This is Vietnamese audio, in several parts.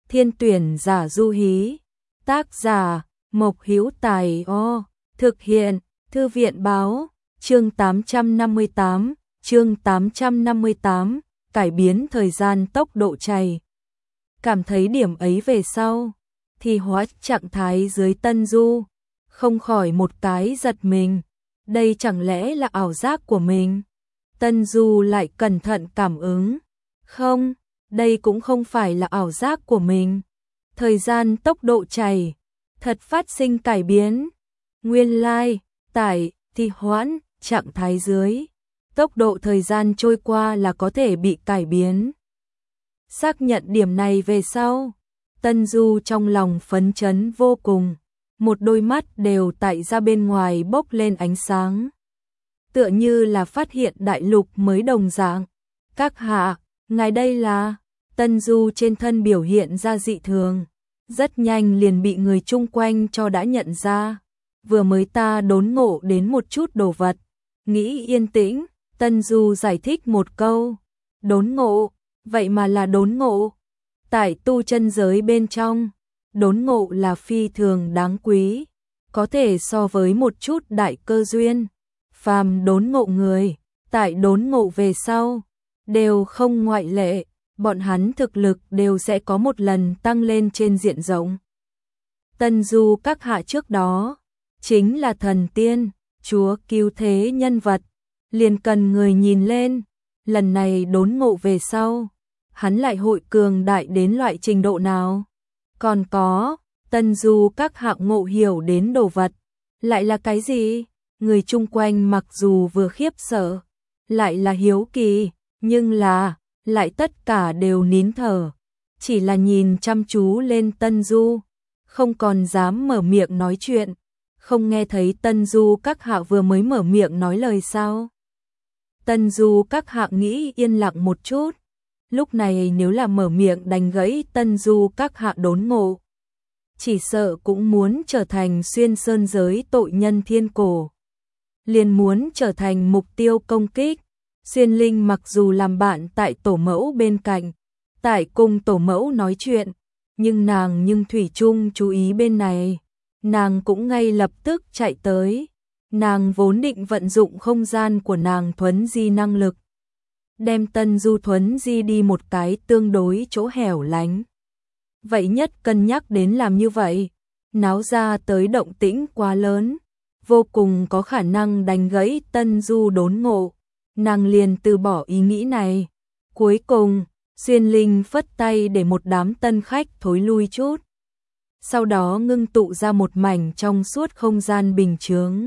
Thiên tuyển giả du hí. Tác giả Mộc Hữu Tài. Thực hiện Thư viện báo. Chương 858, chương 858, cải biến thời gian tốc độ chảy. Cảm thấy điểm ấy về sau, thì hóa trạng thái dưới Tân Du, không khỏi một cái giật mình. Đây chẳng lẽ là ảo giác của mình? Tân Du lại cẩn thận cảm ứng. Không, đây cũng không phải là ảo giác của mình. Thời gian tốc độ chảy, thật phát sinh cải biến. Nguyên lai, tại, thì hoãn, trạng thái dưới. Tốc độ thời gian trôi qua là có thể bị cải biến. Xác nhận điểm này về sau, Tân Du trong lòng phấn chấn vô cùng. Một đôi mắt đều tại ra bên ngoài bốc lên ánh sáng. Tựa như là phát hiện đại lục mới đồng dạng. Các hạ, ngài đây là... Tân Du trên thân biểu hiện ra dị thường. Rất nhanh liền bị người chung quanh cho đã nhận ra. Vừa mới ta đốn ngộ đến một chút đồ vật. Nghĩ yên tĩnh, Tân Du giải thích một câu. Đốn ngộ, vậy mà là đốn ngộ. Tại tu chân giới bên trong, đốn ngộ là phi thường đáng quý. Có thể so với một chút đại cơ duyên. Phàm đốn ngộ người, tại đốn ngộ về sau, đều không ngoại lệ. Bọn hắn thực lực đều sẽ có một lần tăng lên trên diện rộng. Tân Du các hạ trước đó, chính là thần tiên, chúa cứu thế nhân vật, liền cần người nhìn lên. Lần này đốn ngộ về sau, hắn lại hội cường đại đến loại trình độ nào? Còn có, Tân Du các hạ ngộ hiểu đến đồ vật, lại là cái gì? Người chung quanh mặc dù vừa khiếp sợ, lại là hiếu kỳ, nhưng là, lại tất cả đều nín thở, chỉ là nhìn chăm chú lên Tân Du, không còn dám mở miệng nói chuyện. Không nghe thấy Tân Du các hạ vừa mới mở miệng nói lời sao? Tân Du các hạ nghĩ yên lặng một chút. Lúc này nếu là mở miệng đánh gãy Tân Du các hạ đốn ngộ, chỉ sợ cũng muốn trở thành xuyên sơn giới tội nhân thiên cổ. Liền muốn trở thành mục tiêu công kích. Xuyên Linh mặc dù làm bạn tại tổ mẫu bên cạnh, tại cùng tổ mẫu nói chuyện, nhưng thủy chung chú ý bên này. Nàng cũng ngay lập tức chạy tới. Nàng vốn định vận dụng không gian của nàng thuấn di năng lực, đem Tân Du thuấn di đi một cái tương đối chỗ hẻo lánh. Vậy nhất cân nhắc đến làm như vậy, náo ra tới động tĩnh quá lớn, vô cùng có khả năng đánh gãy Tân Du đốn ngộ. Nàng liền từ bỏ ý nghĩ này. Cuối cùng, Xuyên Linh phất tay để một đám tân khách thối lui chút. Sau đó ngưng tụ ra một mảnh trong suốt không gian bình chướng,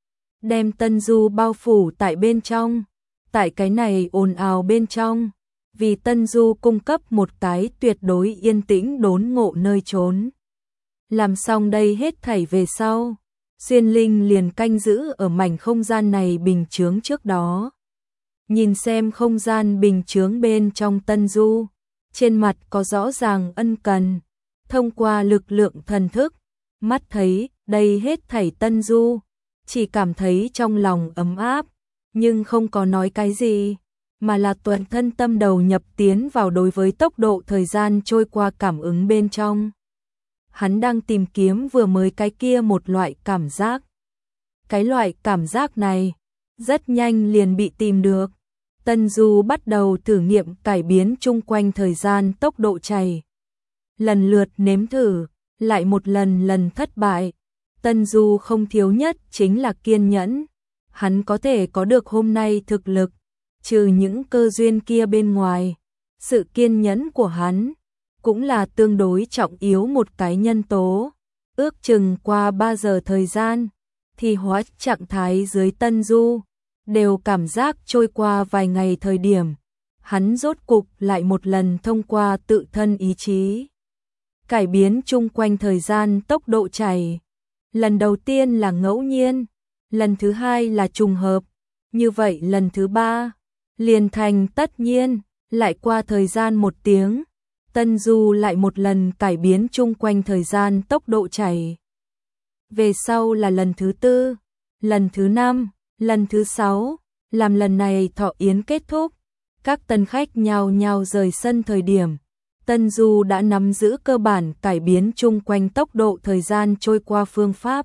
đem Tân Du bao phủ tại bên trong. Tại cái này ồn ào bên trong, vì Tân Du cung cấp một cái tuyệt đối yên tĩnh đốn ngộ nơi trốn. Làm xong đây hết thảy về sau, Xuyên Linh liền canh giữ ở mảnh không gian này bình chướng trước đó. Nhìn xem không gian bình chướng bên trong Tân Du, trên mặt có rõ ràng ân cần. Thông qua lực lượng thần thức, mắt thấy đây hết thảy Tân Du, chỉ cảm thấy trong lòng ấm áp, nhưng không có nói cái gì, mà là toàn thân tâm đầu nhập tiến vào đối với tốc độ thời gian trôi qua cảm ứng bên trong. Hắn đang tìm kiếm vừa mới cái kia một loại cảm giác. Cái loại cảm giác này, rất nhanh liền bị tìm được. Tân Du bắt đầu thử nghiệm cải biến chung quanh thời gian tốc độ chảy. Lần lượt nếm thử, lại một lần thất bại. Tân Du không thiếu nhất chính là kiên nhẫn. Hắn có thể có được hôm nay thực lực, trừ những cơ duyên kia bên ngoài, sự kiên nhẫn của hắn cũng là tương đối trọng yếu một cái nhân tố. Ước chừng qua 3 giờ thời gian, thì hóa trạng thái dưới Tân Du đều cảm giác trôi qua vài ngày thời điểm, hắn rốt cục lại một lần thông qua tự thân ý chí cải biến chung quanh thời gian tốc độ chảy. Lần đầu tiên là ngẫu nhiên, lần thứ hai là trùng hợp, như vậy lần thứ ba liền thành tất nhiên. Lại qua thời gian 1 tiếng, Tân Du lại một lần cải biến chung quanh thời gian tốc độ chảy. Về sau là lần thứ 4, lần thứ 5, lần thứ 6, làm lần này thọ yến kết thúc, các tân khách nhao nhao rời sân thời điểm, Tân Du đã nắm giữ cơ bản cải biến chung quanh tốc độ thời gian trôi qua phương pháp.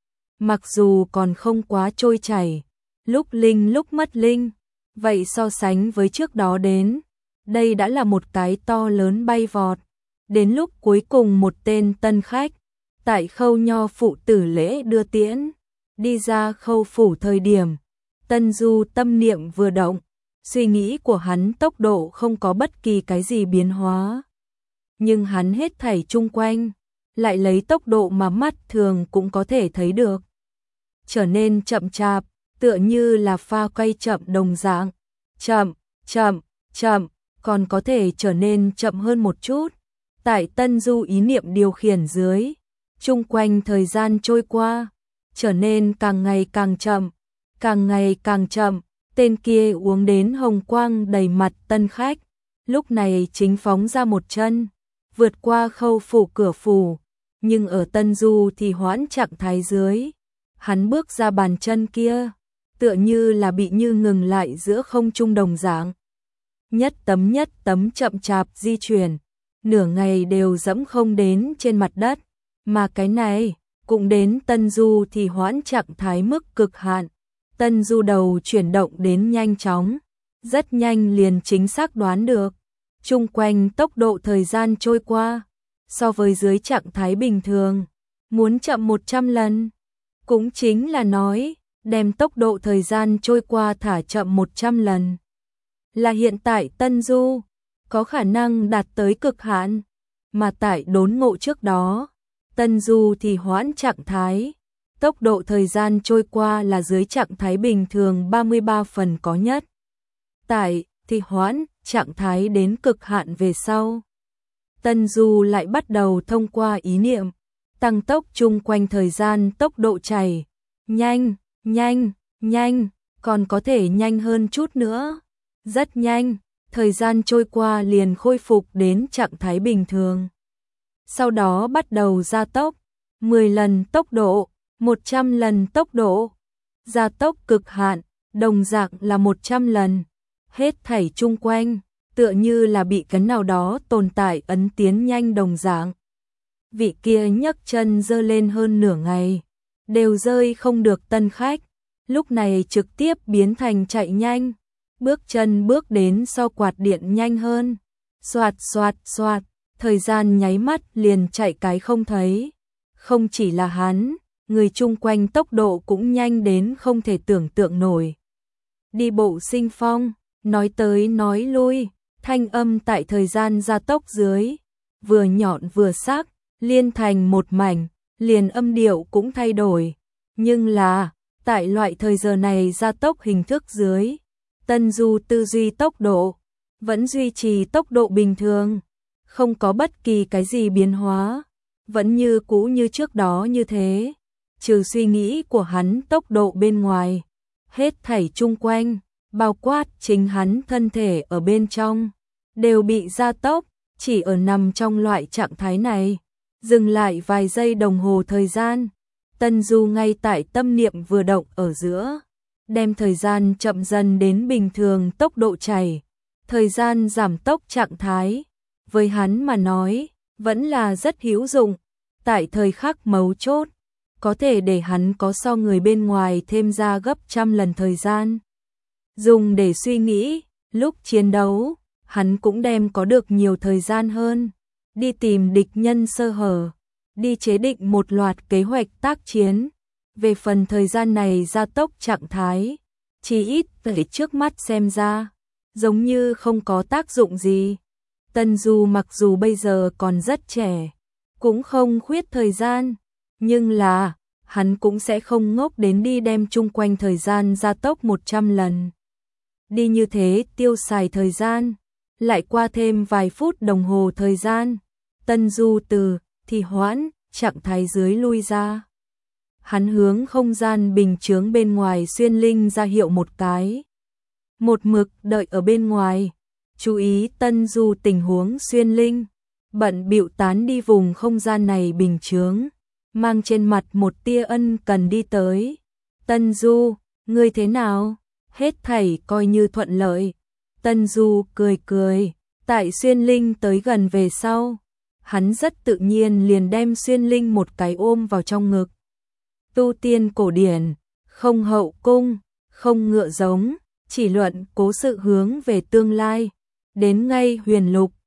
Mặc dù còn không quá trôi chảy, lúc linh lúc mất linh, vậy so sánh với trước đó đến, đây đã là một cái to lớn bay vọt. Đến lúc cuối cùng một tên tân khách, tại Khâu Nho phụ tử lễ đưa tiễn, đi ra Khâu phủ thời điểm, Tân Du tâm niệm vừa động, suy nghĩ của hắn tốc độ không có bất kỳ cái gì biến hóa. Nhưng hắn hết thảy chung quanh, lại lấy tốc độ mà mắt thường cũng có thể thấy được. Trở nên chậm chạp, tựa như là pha quay chậm đồng dạng. Chậm, chậm, chậm, còn có thể trở nên chậm hơn một chút. Tại Tân Du ý niệm điều khiển dưới, chung quanh thời gian trôi qua, trở nên càng ngày càng chậm, càng ngày càng chậm. Tên kia uống đến hồng quang đầy mặt tân khách, lúc này chính phóng ra một chân, vượt qua Khâu phủ cửa phủ, nhưng ở Tân Du thì hoãn trạng thái dưới. Hắn bước ra bàn chân kia, tựa như là bị như ngừng lại giữa không trung đồng dạng. Nhất tấm chậm chạp di chuyển, nửa ngày đều dẫm không đến trên mặt đất, mà cái này cũng đến Tân Du thì hoãn trạng thái mức cực hạn. Tân Du đầu chuyển động đến nhanh chóng, rất nhanh liền chính xác đoán được, chung quanh tốc độ thời gian trôi qua, so với dưới trạng thái bình thường, muốn chậm 100 lần. Cũng chính là nói, đem tốc độ thời gian trôi qua thả chậm 100 lần. Là hiện tại Tân Du có khả năng đạt tới cực hạn, mà tại đốn ngộ trước đó, Tân Du thì hoãn trạng thái. Tốc độ thời gian trôi qua là dưới trạng thái bình thường 33 phần có nhất. Tại thì hoãn trạng thái đến cực hạn về sau, Tân Du lại bắt đầu thông qua ý niệm tăng tốc chung quanh thời gian tốc độ chảy. Nhanh, nhanh, nhanh, còn có thể nhanh hơn chút nữa. Rất nhanh, thời gian trôi qua liền khôi phục đến trạng thái bình thường. Sau đó bắt đầu gia tốc, 10 lần tốc độ, 100 lần tốc độ. Gia tốc cực hạn, đồng dạng là 100 lần. Hết thảy chung quanh, tựa như là bị cái nào đó tồn tại ấn tiến nhanh đồng dạng. Vị kia nhấc chân giơ lên hơn nửa ngày, đều rơi không được tân khách, lúc này trực tiếp biến thành chạy nhanh, bước chân bước đến so quạt điện nhanh hơn, xoạt xoạt xoạt, thời gian nháy mắt liền chạy cái không thấy. Không chỉ là hắn, người chung quanh tốc độ cũng nhanh đến không thể tưởng tượng nổi. Đi bộ sinh phong, nói tới nói lui, thanh âm tại thời gian gia tốc dưới, vừa nhọn vừa sắc, liên thành một mảnh, liền âm điệu cũng thay đổi. Nhưng là, tại loại thời giờ này gia tốc hình thức dưới, Tân Du tư duy tốc độ, vẫn duy trì tốc độ bình thường, không có bất kỳ cái gì biến hóa, vẫn như cũ như trước đó như thế, trừ suy nghĩ của hắn tốc độ bên ngoài, hết thảy chung quanh, bao quát chính hắn thân thể ở bên trong, đều bị gia tốc, chỉ ở nằm trong loại trạng thái này. Dừng lại vài giây đồng hồ thời gian, Tân Du ngay tại tâm niệm vừa động ở giữa, đem thời gian chậm dần đến bình thường tốc độ chảy, thời gian giảm tốc trạng thái, với hắn mà nói, vẫn là rất hữu dụng, tại thời khắc mấu chốt, có thể để hắn có so người bên ngoài thêm ra gấp trăm lần thời gian. Dùng để suy nghĩ, lúc chiến đấu, hắn cũng đem có được nhiều thời gian hơn. Đi tìm địch nhân sơ hở, đi chế định một loạt kế hoạch tác chiến. Về phần thời gian này gia tốc trạng thái, chỉ ít từ trước mắt xem ra, giống như không có tác dụng gì. Tân Du mặc dù bây giờ còn rất trẻ, cũng không khuyết thời gian, nhưng là, hắn cũng sẽ không ngốc đến đi đem chung quanh thời gian gia tốc 100 lần. Đi như thế tiêu xài thời gian, lại qua thêm vài phút đồng hồ thời gian. Tân Du từ thì hoãn trạng thái dưới lui ra. Hắn hướng không gian bình chướng bên ngoài xuyên linh ra hiệu một cái. Một mực đợi ở bên ngoài, chú ý Tân Du tình huống xuyên linh, bận bịu tán đi vùng không gian này bình chướng, mang trên mặt một tia ân cần đi tới. Tân Du, ngươi thế nào? Hết thảy coi như thuận lợi. Tân Du cười cười, Tại Xuyên Linh tới gần về sau, hắn rất tự nhiên liền đem Xuyên Linh một cái ôm vào trong ngực. Tu tiên cổ điển, không hậu cung, không ngựa giống, chỉ luận cố sự hướng về tương lai. Đến ngay huyền lục,